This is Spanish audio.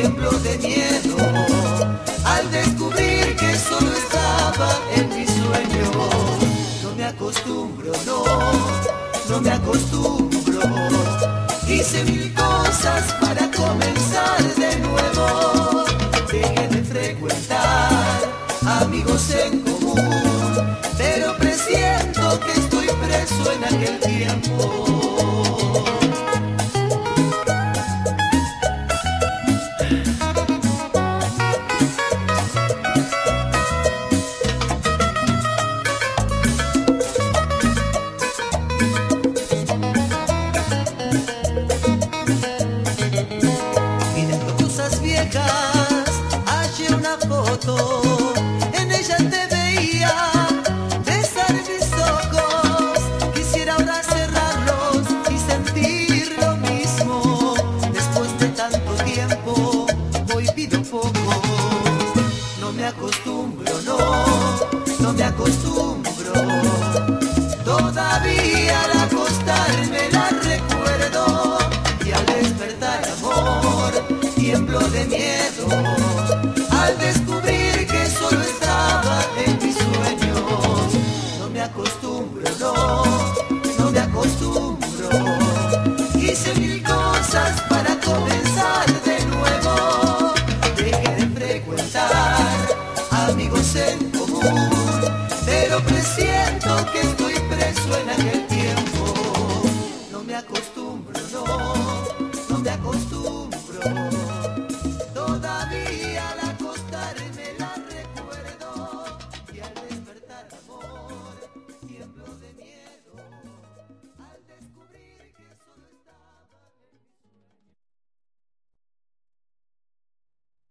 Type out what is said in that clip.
tiemblo de miedo al descubrir que solo estaba en mi sueño. No me acostumbro, no, no me acostumbro. Hice mil cosas para comenzar de nuevo. Dejé de frecuentar amigos en común, pero presiento que estoy preso en aquel tiempo. Hallé una foto, en ella te veía besar mis ojos. Quisiera ahora cerrarlos y sentir lo mismo. Después de tanto tiempo, hoy pido poco. No me acostumbro, no, no me acostumbro. Todavía al acostarme la recuerdo y al despertar amor tiemblo de miedo al descubrir que solo estaba en mis sueños. No me acostumbro, no, no me acostumbro. Hice mil cosas para comenzar de nuevo. Dejé de frecuentar amigos en común, pero presiento que estoy preso en aquel tiempo. No me acostumbro.